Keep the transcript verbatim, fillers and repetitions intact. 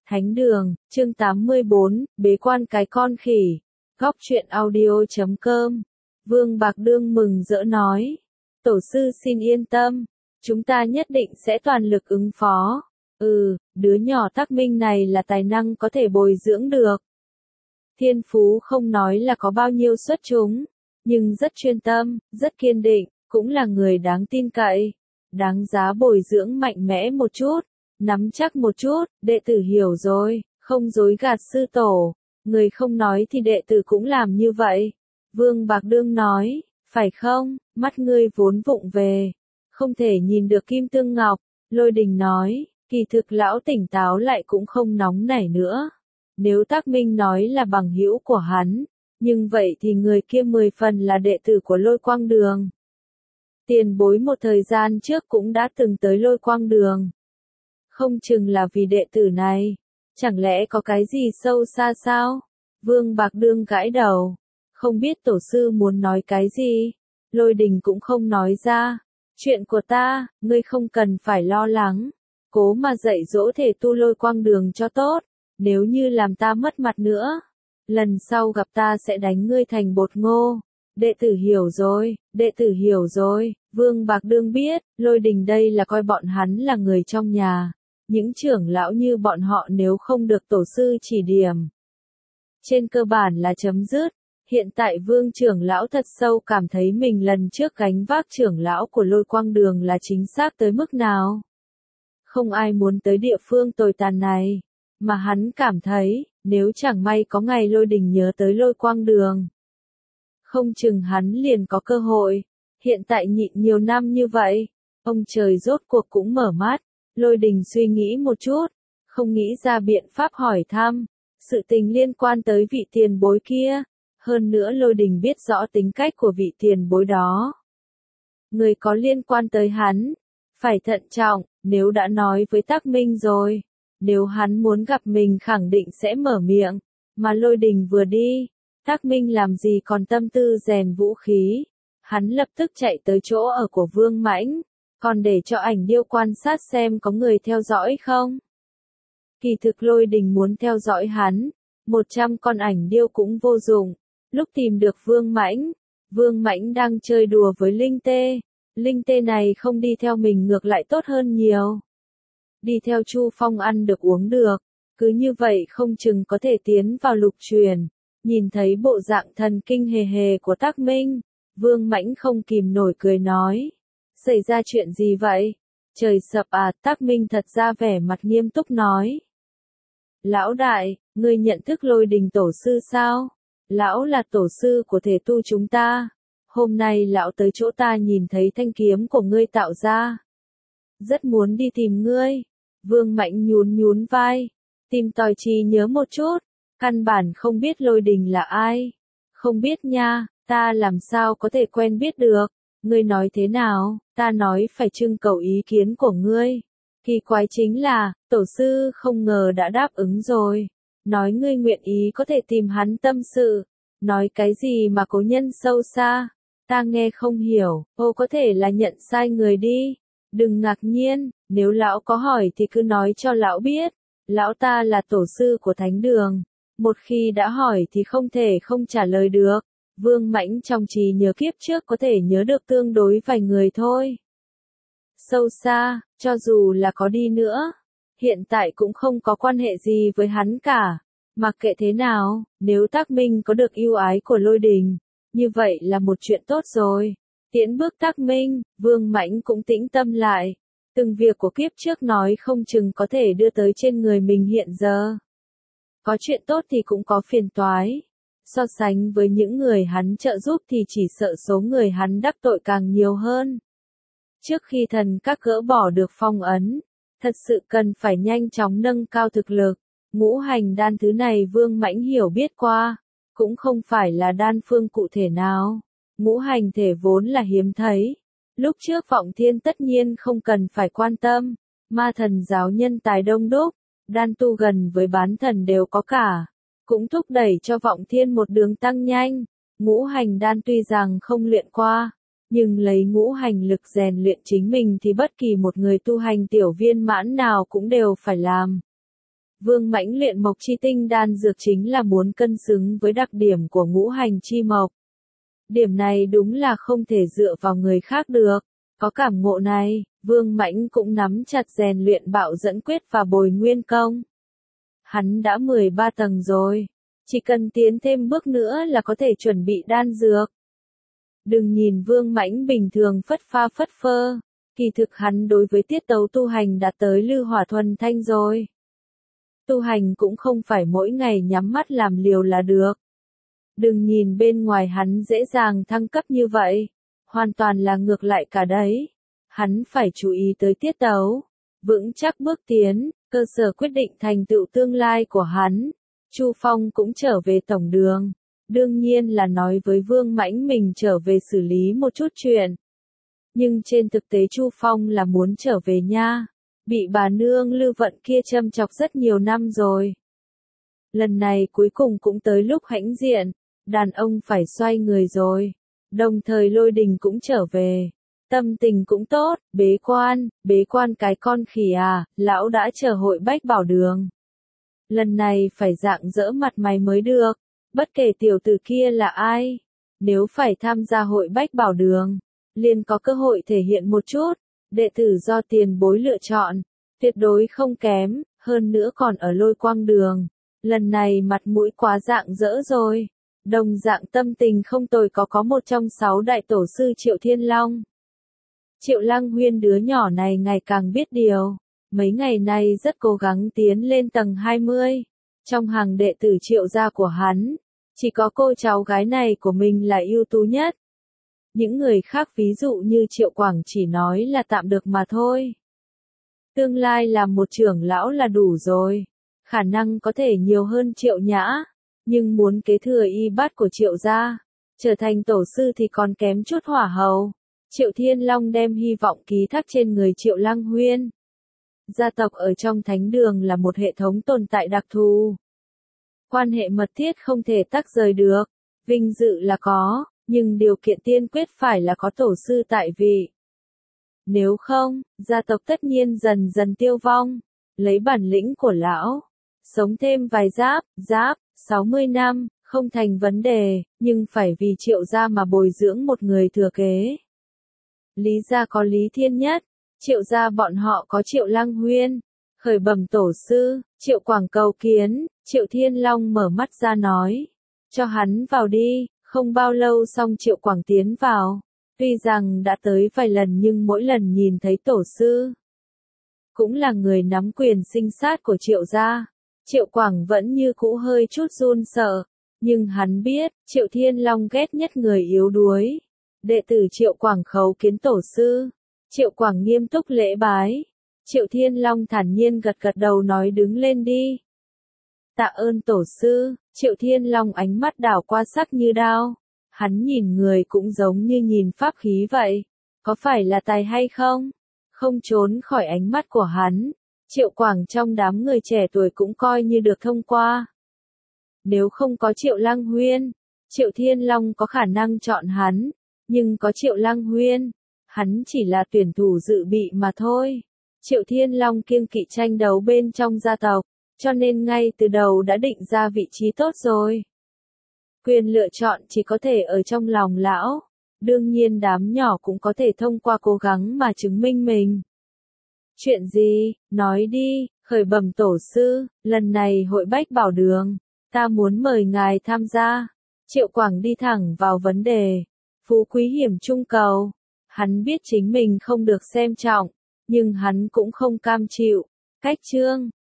Thánh đường, chương tám mươi bốn, bế quan cái con khỉ. Góc truyện audio chấm com. Vương Bạc Đương mừng rỡ nói. Tổ sư xin yên tâm. Chúng ta nhất định sẽ toàn lực ứng phó. Ừ, đứa nhỏ Tắc Minh này là tài năng có thể bồi dưỡng được. Thiên phú không nói là có bao nhiêu xuất chúng, nhưng rất chuyên tâm, rất kiên định, cũng là người đáng tin cậy. Đáng giá bồi dưỡng mạnh mẽ một chút. Nắm chắc một chút, đệ tử hiểu rồi, không dối gạt sư tổ. Người không nói thì đệ tử cũng làm như vậy. Vương Bạc Đương nói, phải không, mắt ngươi vốn vụng về, không thể nhìn được kim tương ngọc. Lôi Đình nói, kỳ thực lão tỉnh táo lại cũng không nóng nảy nữa. Nếu Tắc Minh nói là bằng hữu của hắn, nhưng vậy thì người kia mười phần là đệ tử của Lôi Quang Đường. Tiền bối một thời gian trước cũng đã từng tới Lôi Quang Đường. Không chừng là vì đệ tử này. Chẳng lẽ có cái gì sâu xa sao? Vương Bạc Đương gãi đầu. Không biết tổ sư muốn nói cái gì? Lôi Đình cũng không nói ra. Chuyện của ta, ngươi không cần phải lo lắng. Cố mà dạy dỗ thể tu Lôi Quang Đường cho tốt. Nếu như làm ta mất mặt nữa, lần sau gặp ta sẽ đánh ngươi thành bột ngô. Đệ tử hiểu rồi, đệ tử hiểu rồi. Vương Bạc Đương biết, Lôi Đình đây là coi bọn hắn là người trong nhà. Những trưởng lão như bọn họ nếu không được tổ sư chỉ điểm, trên cơ bản là chấm dứt. Hiện tại Vương trưởng lão thật sâu cảm thấy mình lần trước gánh vác trưởng lão của Lôi Quang Đường là chính xác tới mức nào. Không ai muốn tới địa phương tồi tàn này, mà hắn cảm thấy, nếu chẳng may có ngày Lôi Đình nhớ tới Lôi Quang Đường, không chừng hắn liền có cơ hội. Hiện tại nhịn nhiều năm như vậy, ông trời rốt cuộc cũng mở mắt. Lôi Đình suy nghĩ một chút, không nghĩ ra biện pháp hỏi thăm, sự tình liên quan tới vị tiền bối kia, hơn nữa Lôi Đình biết rõ tính cách của vị tiền bối đó. Người có liên quan tới hắn, phải thận trọng, nếu đã nói với Tắc Minh rồi, nếu hắn muốn gặp mình khẳng định sẽ mở miệng, mà Lôi Đình vừa đi, Tắc Minh làm gì còn tâm tư rèn vũ khí, hắn lập tức chạy tới chỗ ở của Vương Mãnh. Còn để cho ảnh điêu quan sát xem có người theo dõi không. Kỳ thực Lôi Đình muốn theo dõi hắn, một trăm con ảnh điêu cũng vô dụng. Lúc tìm được Vương Mãnh, Vương Mãnh đang chơi đùa với Linh Tê. Linh Tê này không đi theo mình ngược lại tốt hơn nhiều. Đi theo Chu Phong ăn được uống được, cứ như vậy không chừng có thể tiến vào lục truyền. Nhìn thấy bộ dạng thần kinh hề hề của Tắc Minh, Vương Mãnh không kìm nổi cười nói. Xảy ra chuyện gì vậy? Trời sập à, Tắc Minh thật ra vẻ mặt nghiêm túc nói. Lão đại, ngươi nhận thức Lôi Đình tổ sư sao? Lão là tổ sư của thể tu chúng ta. Hôm nay lão tới chỗ ta nhìn thấy thanh kiếm của ngươi tạo ra. Rất muốn đi tìm ngươi. Vương Mãnh nhún nhún vai. Tìm tòi trí nhớ một chút. Căn bản không biết Lôi Đình là ai. Không biết nha, ta làm sao có thể quen biết được. Ngươi nói thế nào, ta nói phải trưng cầu ý kiến của ngươi. Kỳ quái chính là, tổ sư không ngờ đã đáp ứng rồi. Nói ngươi nguyện ý có thể tìm hắn tâm sự. Nói cái gì mà cố nhân sâu xa. Ta nghe không hiểu, ô có thể là nhận sai người đi. Đừng ngạc nhiên, nếu lão có hỏi thì cứ nói cho lão biết. Lão ta là tổ sư của Thánh Đường. Một khi đã hỏi thì không thể không trả lời được. Vương Mãnh trong trí nhớ kiếp trước có thể nhớ được tương đối vài người thôi. Sâu xa, cho dù là có đi nữa, hiện tại cũng không có quan hệ gì với hắn cả. Mặc kệ thế nào, nếu Tắc Minh có được ưu ái của Lôi Đình, như vậy là một chuyện tốt rồi. Tiễn bước Tắc Minh, Vương Mãnh cũng tĩnh tâm lại. Từng việc của kiếp trước nói không chừng có thể đưa tới trên người mình hiện giờ. Có chuyện tốt thì cũng có phiền toái. So sánh với những người hắn trợ giúp thì chỉ sợ số người hắn đắc tội càng nhiều hơn. Trước khi thần các gỡ bỏ được phong ấn, thật sự cần phải nhanh chóng nâng cao thực lực. Ngũ hành đan thứ này Vương Mãnh hiểu biết qua, cũng không phải là đan phương cụ thể nào. Ngũ hành thể vốn là hiếm thấy. Lúc trước Vọng Thiên tất nhiên không cần phải quan tâm, ma thần giáo nhân tài đông đúc, đan tu gần với bán thần đều có cả. Cũng thúc đẩy cho Vọng Thiên một đường tăng nhanh. Ngũ hành đan tuy rằng không luyện qua, nhưng lấy ngũ hành lực rèn luyện chính mình thì bất kỳ một người tu hành tiểu viên mãn nào cũng đều phải làm. Vương Mãnh luyện mộc chi tinh đan dược chính là muốn cân xứng với đặc điểm của ngũ hành chi mộc. Điểm này đúng là không thể dựa vào người khác được. Có cảm ngộ này, Vương Mãnh cũng nắm chặt rèn luyện bạo dẫn quyết và bồi nguyên công. Hắn đã mười ba tầng rồi, chỉ cần tiến thêm bước nữa là có thể chuẩn bị đan dược. Đừng nhìn Vương Mãnh bình thường phất pha phất phơ, kỳ thực hắn đối với tiết tấu tu hành đã tới lư hỏa thuần thanh rồi. Tu hành cũng không phải mỗi ngày nhắm mắt làm liều là được. Đừng nhìn bên ngoài hắn dễ dàng thăng cấp như vậy, hoàn toàn là ngược lại cả đấy. Hắn phải chú ý tới tiết tấu, vững chắc bước tiến, cơ sở quyết định thành tựu tương lai của hắn. Chu Phong cũng trở về tổng đường, đương nhiên là nói với Vương Mãnh mình trở về xử lý một chút chuyện. Nhưng trên thực tế Chu Phong là muốn trở về nha, bị bà nương Lưu Vận kia châm chọc rất nhiều năm rồi. Lần này cuối cùng cũng tới lúc hãnh diện, đàn ông phải xoay người rồi. Đồng thời Lôi Đình cũng trở về. Tâm tình cũng tốt, bế quan, bế quan cái con khỉ à, lão đã chờ hội bách bảo đường. Lần này phải rạng rỡ mặt mày mới được, bất kể tiểu tử kia là ai. Nếu phải tham gia hội bách bảo đường, liền có cơ hội thể hiện một chút, đệ tử do tiền bối lựa chọn, tuyệt đối không kém, hơn nữa còn ở Lôi Quang đường. Lần này mặt mũi quá rạng rỡ rồi. Đồng dạng tâm tình không tồi có có một trong sáu đại tổ sư Triệu Thiên Long. Triệu Lăng Huyên đứa nhỏ này ngày càng biết điều, mấy ngày nay rất cố gắng tiến lên tầng hai mươi. Trong hàng đệ tử Triệu gia của hắn, chỉ có cô cháu gái này của mình là ưu tú nhất. Những người khác ví dụ như Triệu Quảng chỉ nói là tạm được mà thôi. Tương lai làm một trưởng lão là đủ rồi, khả năng có thể nhiều hơn Triệu Nhã. Nhưng muốn kế thừa y bát của Triệu gia, trở thành tổ sư thì còn kém chút hỏa hầu. Triệu Thiên Long đem hy vọng ký thác trên người Triệu Lăng Huyên. Gia tộc ở trong thánh đường là một hệ thống tồn tại đặc thù. Quan hệ mật thiết không thể tách rời được, vinh dự là có, nhưng điều kiện tiên quyết phải là có tổ sư tại vị. Nếu không, gia tộc tất nhiên dần dần tiêu vong. Lấy bản lĩnh của lão, sống thêm vài giáp, giáp, sáu mươi năm, không thành vấn đề, nhưng phải vì Triệu gia mà bồi dưỡng một người thừa kế. Lý gia có Lý Thiên Nhất, Triệu gia bọn họ có Triệu Lăng Huyên. Khởi bẩm tổ sư, Triệu Quảng cầu kiến. Triệu Thiên Long mở mắt ra nói, cho hắn vào đi. Không bao lâu xong Triệu Quảng tiến vào, tuy rằng đã tới vài lần nhưng mỗi lần nhìn thấy tổ sư, cũng là người nắm quyền sinh sát của Triệu gia. Triệu Quảng vẫn như cũ hơi chút run sợ, nhưng hắn biết, Triệu Thiên Long ghét nhất người yếu đuối. Đệ tử Triệu Quảng khấu kiến tổ sư. Triệu Quảng nghiêm túc lễ bái. Triệu Thiên Long thản nhiên gật gật đầu nói đứng lên đi. Tạ ơn tổ sư. Triệu Thiên Long ánh mắt đảo qua sắc như đao. Hắn nhìn người cũng giống như nhìn pháp khí vậy. Có phải là tài hay không? Không trốn khỏi ánh mắt của hắn. Triệu Quảng trong đám người trẻ tuổi cũng coi như được thông qua. Nếu không có Triệu Lăng Huyên, Triệu Thiên Long có khả năng chọn hắn. Nhưng có Triệu Lăng Huyên, hắn chỉ là tuyển thủ dự bị mà thôi. Triệu Thiên Long kiêng kỵ tranh đấu bên trong gia tộc, cho nên ngay từ đầu đã định ra vị trí tốt rồi. Quyền lựa chọn chỉ có thể ở trong lòng lão. Đương nhiên đám nhỏ cũng có thể thông qua cố gắng mà chứng minh mình. Chuyện gì, nói đi, khởi bẩm tổ sư, lần này hội bách bảo đường, ta muốn mời ngài tham gia. Triệu Quảng đi thẳng vào vấn đề. Phú quý hiểm trung cầu. Hắn biết chính mình không được xem trọng, nhưng hắn cũng không cam chịu. Cách chương